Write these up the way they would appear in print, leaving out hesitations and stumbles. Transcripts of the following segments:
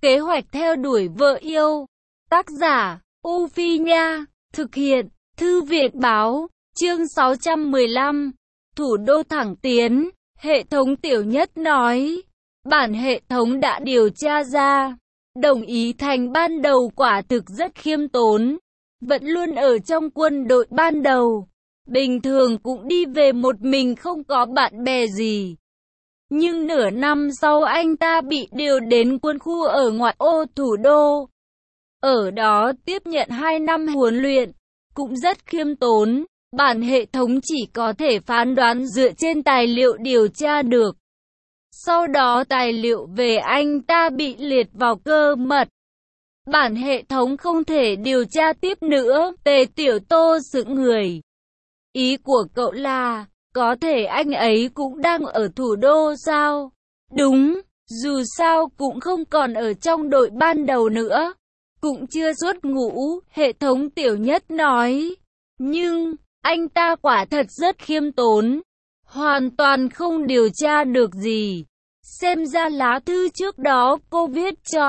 Kế hoạch theo đuổi vợ yêu. Tác giả, U Phi Nha. Thực hiện, Thư viện Báo. Chương 615. Thủ đô thẳng tiến. Hệ thống Tiểu Nhất nói. Bản hệ thống đã điều tra ra. Đồng ý Thành ban đầu quả thực rất khiêm tốn. Vẫn luôn ở trong quân đội ban đầu. Bình thường cũng đi về một mình, không có bạn bè gì. Nhưng nửa năm sau anh ta bị điều đến quân khu ở ngoại ô thủ đô. Ở đó tiếp nhận 2 năm huấn luyện. Cũng rất khiêm tốn. Bản hệ thống chỉ có thể phán đoán dựa trên tài liệu điều tra được. Sau đó tài liệu về anh ta bị liệt vào cơ mật. Bản hệ thống không thể điều tra tiếp nữa. Tề Tiểu Tô sững người. Ý của cậu là, có thể anh ấy cũng đang ở thủ đô sao? Đúng, dù sao cũng không còn ở trong đội ban đầu nữa. Cũng chưa xuất ngũ, hệ thống Tiểu Nhất nói. Nhưng, anh ta quả thật rất khiêm tốn. Hoàn toàn không điều tra được gì. Xem ra lá thư trước đó cô viết cho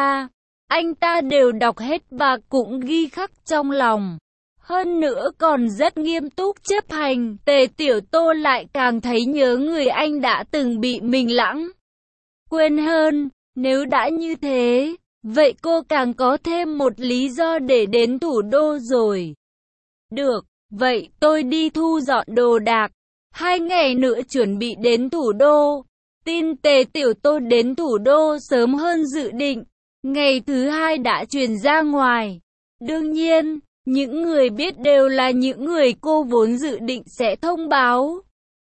anh ta đều đọc hết và cũng ghi khắc trong lòng. Hơn nữa còn rất nghiêm túc chấp hành. Tề Tiểu Tô lại càng thấy nhớ người anh đã từng bị mình lãng quên hơn. Nếu đã như thế, vậy cô càng có thêm một lý do để đến thủ đô rồi. Được, vậy tôi đi thu dọn đồ đạc. 2 ngày nữa chuẩn bị đến thủ đô. Tin Tề Tiểu Tô đến thủ đô sớm hơn dự định. Ngày thứ 2 đã truyền ra ngoài. Đương nhiên, những người biết đều là những người cô vốn dự định sẽ thông báo.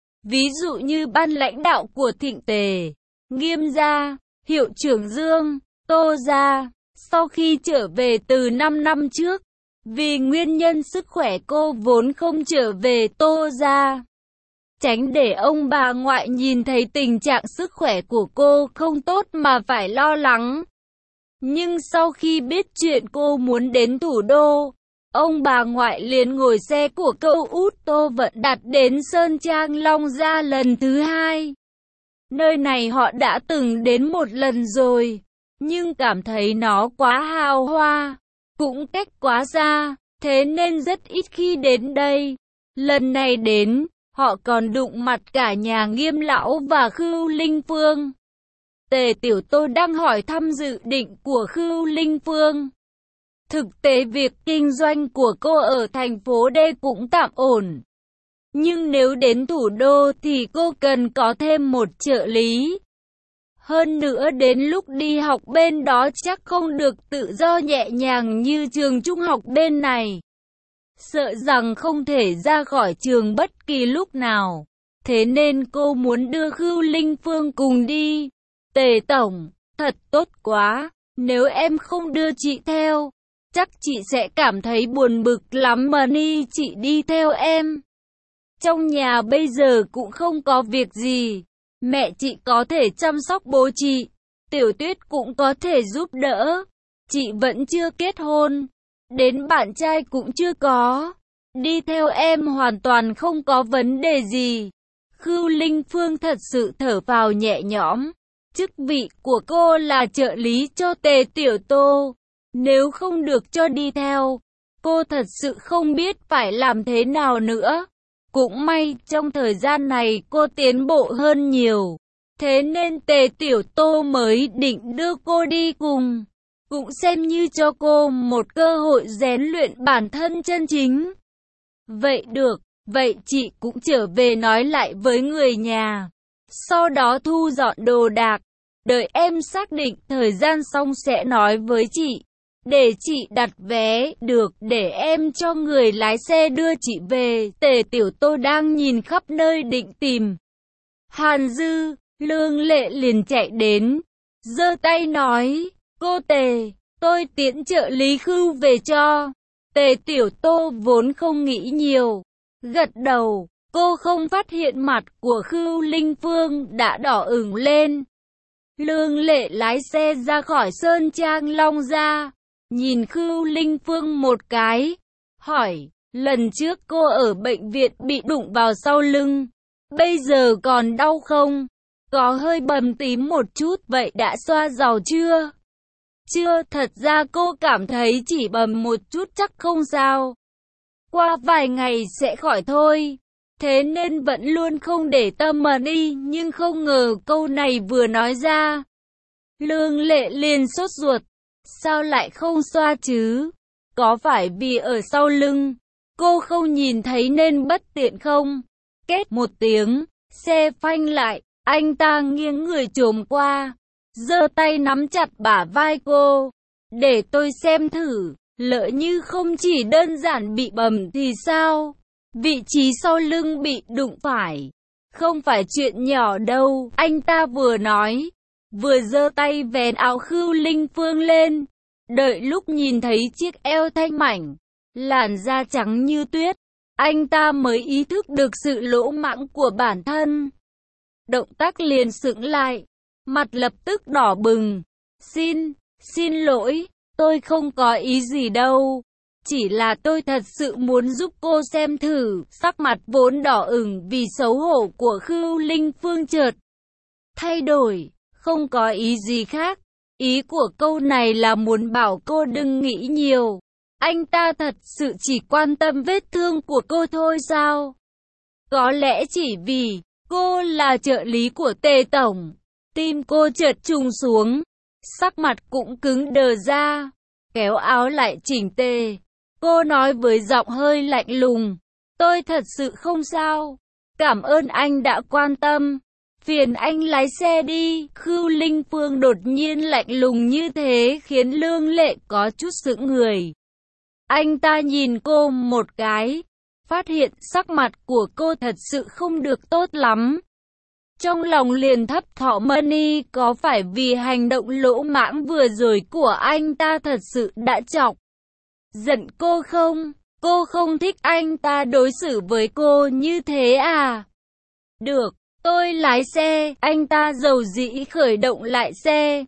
Ví dụ như ban lãnh đạo của Thịnh Tề, Nghiêm gia, hiệu trưởng Dương, Tô gia. Sau khi trở về từ 5 năm trước, vì nguyên nhân sức khỏe cô vốn không trở về Tô gia. Tránh để ông bà ngoại nhìn thấy tình trạng sức khỏe của cô không tốt mà phải lo lắng. Nhưng sau khi biết chuyện cô muốn đến thủ đô, ông bà ngoại liền ngồi xe của cậu út Tô Vận Đạt đến Sơn Trang Long Gia lần thứ 2. Nơi này họ đã từng đến một lần rồi, nhưng cảm thấy nó quá hào hoa, cũng cách quá xa, thế nên rất ít khi đến đây. Lần này đến, họ còn đụng mặt cả nhà Nghiêm lão và Khưu Linh Phương. Tề Tiểu Tô đang hỏi thăm dự định của Khưu Linh Phương. Thực tế việc kinh doanh của cô ở thành phố D cũng tạm ổn. Nhưng nếu đến thủ đô thì cô cần có thêm một trợ lý. Hơn nữa đến lúc đi học bên đó chắc không được tự do nhẹ nhàng như trường trung học bên này. Sợ rằng không thể ra khỏi trường bất kỳ lúc nào. Thế nên cô muốn đưa Khưu Linh Phương cùng đi. Tề Tổng, thật tốt quá, nếu em không đưa chị theo, chắc chị sẽ cảm thấy buồn bực lắm mà chị đi theo em. Trong nhà bây giờ cũng không có việc gì, mẹ chị có thể chăm sóc bố chị, Tiểu Tuyết cũng có thể giúp đỡ. Chị vẫn chưa kết hôn, đến bạn trai cũng chưa có, đi theo em hoàn toàn không có vấn đề gì. Khưu Linh Phương thật sự thở phào nhẹ nhõm. Chức vị của cô là trợ lý cho Tề Tiểu Tô. Nếu không được cho đi theo, cô thật sự không biết phải làm thế nào nữa. Cũng may, trong thời gian này cô tiến bộ hơn nhiều. Thế nên Tề Tiểu Tô mới định đưa cô đi cùng. Cũng xem như cho cô một cơ hội rèn luyện bản thân chân chính. Vậy được, vậy chị cũng trở về nói lại với người nhà. Sau đó thu dọn đồ đạc. Đợi em xác định thời gian xong sẽ nói với chị. Để chị đặt vé, được, để em cho người lái xe đưa chị về. Tề Tiểu Tô đang nhìn khắp nơi định tìm Hàn Dư. Lương Lệ liền chạy đến, giơ tay nói, cô Tề, tôi tiễn trợ lý Khưu về cho. Tề Tiểu Tô vốn không nghĩ nhiều, gật đầu. Cô không phát hiện mặt của Khưu Linh Phương đã đỏ ửng lên. Lương Lệ lái xe ra khỏi Sơn Trang Long Gia, nhìn Khưu Linh Phương một cái, hỏi, lần trước cô ở bệnh viện bị đụng vào sau lưng, bây giờ còn đau không? Có hơi bầm tím một chút, vậy đã xoa dầu chưa? Chưa, thật ra cô cảm thấy chỉ bầm một chút chắc không sao. Qua vài ngày sẽ khỏi thôi. Thế nên vẫn luôn không để tâm mà đi, nhưng không ngờ câu này vừa nói ra. Lương Lệ liền sốt ruột. Sao lại không xoa chứ? Có phải vì ở sau lưng cô không nhìn thấy nên bất tiện không? Két một tiếng, xe phanh lại, anh ta nghiêng người chồm qua, giơ tay nắm chặt bả vai cô. Để tôi xem thử, lỡ như không chỉ đơn giản bị bầm thì sao? Vị trí sau lưng bị đụng phải, không phải chuyện nhỏ đâu, anh ta vừa nói, vừa giơ tay vén áo Khưu Linh Phương lên. Đợi lúc nhìn thấy chiếc eo thanh mảnh, làn da trắng như tuyết, anh ta mới ý thức được sự lỗ mãng của bản thân. Động tác liền sững lại, mặt lập tức đỏ bừng. Xin lỗi, tôi không có ý gì đâu. Chỉ là tôi thật sự muốn giúp cô xem thử. Sắc mặt vốn đỏ ửng vì xấu hổ của Khưu Linh Phương chợt thay đổi, không có ý gì khác. Ý của câu này là muốn bảo cô đừng nghĩ nhiều. Anh ta thật sự chỉ quan tâm vết thương của cô thôi sao? Có lẽ chỉ vì cô là trợ lý của Tề Tổng. Tim cô chợt trùng xuống, sắc mặt cũng cứng đờ ra, kéo áo lại chỉnh tề. Cô nói với giọng hơi lạnh lùng, tôi thật sự không sao. Cảm ơn anh đã quan tâm. Phiền anh lái xe đi. Khưu Linh Phương đột nhiên lạnh lùng như thế khiến Lương Lệ có chút sững người. Anh ta nhìn cô một cái, phát hiện sắc mặt của cô thật sự không được tốt lắm. Trong lòng liền thấp thỏm mani, có phải vì hành động lỗ mãng vừa rồi của anh ta thật sự đã chọc giận cô không? Cô không thích anh ta đối xử với cô như thế à? Được, tôi lái xe. Anh ta dầu dĩ khởi động lại xe.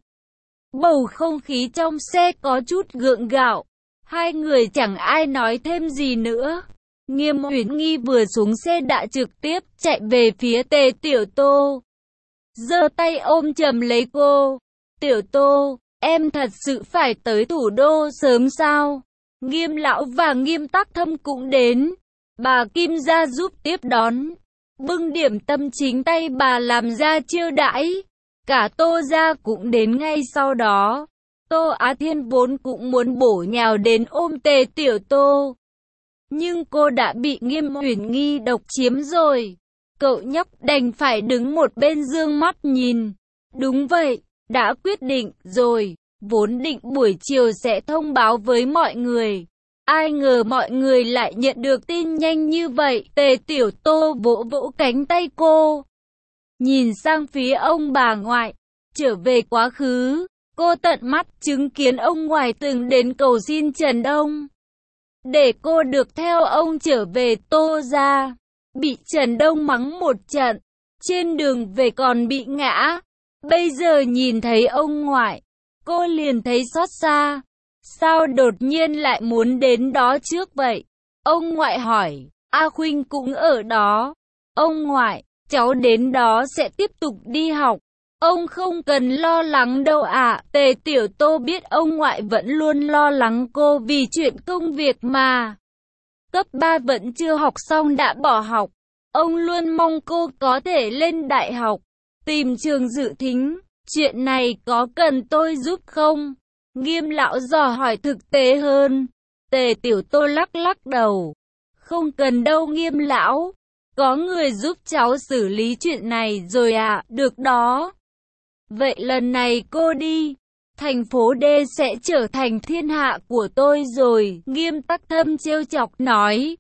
Bầu không khí trong xe có chút gượng gạo. Hai người chẳng ai nói thêm gì nữa. Nghiêm Uyển Nghi vừa xuống xe đã trực tiếp chạy về phía Tề Tiểu Tô, giơ tay ôm chầm lấy cô. Tiểu Tô, em thật sự phải tới thủ đô sớm sao? Nghiêm lão và Nghiêm Tắc Thâm cũng đến. Bà Kim gia giúp tiếp đón, bưng điểm tâm chính tay bà làm ra chiêu đãi. Cả Tô gia cũng đến ngay sau đó. Tô Á Thiên vốn cũng muốn bổ nhào đến ôm Tề Tiểu Tô, nhưng cô đã bị Nghiêm Uyển Nghi độc chiếm rồi. Cậu nhóc đành phải đứng một bên dương mắt nhìn. Đúng vậy, đã quyết định rồi. Vốn định buổi chiều sẽ thông báo với mọi người. Ai ngờ mọi người lại nhận được tin nhanh như vậy. Tề Tiểu Tô vỗ vỗ cánh tay cô, nhìn sang phía ông bà ngoại. Trở về quá khứ, cô tận mắt chứng kiến ông ngoại từng đến cầu xin Trần Đông, để cô được theo ông trở về Tô gia. Bị Trần Đông mắng một trận, trên đường về còn bị ngã. Bây giờ nhìn thấy ông ngoại, cô liền thấy xót xa. Sao đột nhiên lại muốn đến đó trước vậy? Ông ngoại hỏi. A Khuynh cũng ở đó. Ông ngoại, cháu đến đó sẽ tiếp tục đi học. Ông không cần lo lắng đâu ạ. Tề Tiểu Tô biết ông ngoại vẫn luôn lo lắng cô vì chuyện công việc mà. Cấp 3 vẫn chưa học xong đã bỏ học. Ông luôn mong cô có thể lên đại học, tìm trường dự thính. Chuyện này có cần tôi giúp không? Nghiêm lão dò hỏi thực tế hơn. Tề Tiểu Tô lắc lắc đầu. Không cần đâu Nghiêm lão. Có người giúp cháu xử lý chuyện này rồi ạ. Được đó. Vậy lần này cô đi, thành phố D sẽ trở thành thiên hạ của tôi rồi. Nghiêm Tắc Thâm trêu chọc nói.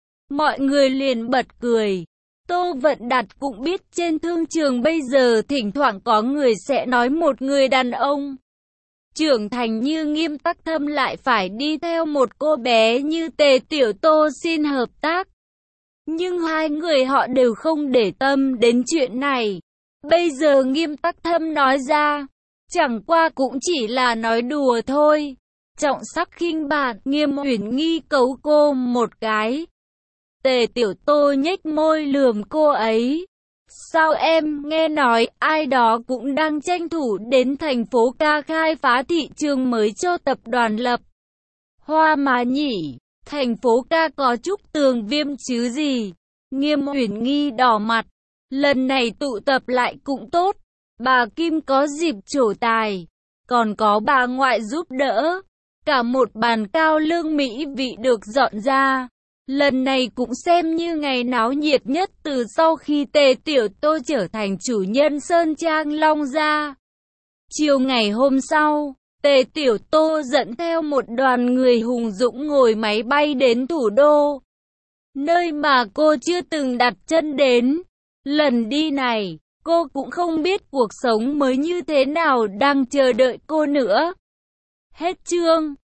Mọi người liền bật cười. Tô Vận Đạt cũng biết trên thương trường bây giờ thỉnh thoảng có người sẽ nói một người đàn ông trưởng thành như Nghiêm Tắc Thâm lại phải đi theo một cô bé như Tề Tiểu Tô xin hợp tác. Nhưng hai người họ đều không để tâm đến chuyện này. Bây giờ Nghiêm Tắc Thâm nói ra, chẳng qua cũng chỉ là nói đùa thôi. Trọng sắc khinh bạc, Nghiêm Uyển Nghi cấu cô một cái. Tề Tiểu Tô nhếch môi lườm cô ấy. Sao em nghe nói ai đó cũng đang tranh thủ đến thành phố ca khai phá thị trường mới cho tập đoàn Lập Hoa mà nhỉ? Thành phố ca có Trúc Tường Viêm chứ gì? Nghiêm Uyển Nghi đỏ mặt. Lần này tụ tập lại cũng tốt. Bà Kim có dịp trổ tài. Còn có bà ngoại giúp đỡ. Cả một bàn cao lương mỹ vị được dọn ra. Lần này cũng xem như ngày náo nhiệt nhất từ sau khi Tề Tiểu Tô trở thành chủ nhân Sơn Trang Long Gia. Chiều ngày hôm sau, Tề Tiểu Tô dẫn theo một đoàn người hùng dũng ngồi máy bay đến thủ đô, nơi mà cô chưa từng đặt chân đến. Lần đi này, cô cũng không biết cuộc sống mới như thế nào đang chờ đợi cô nữa. Hết chương.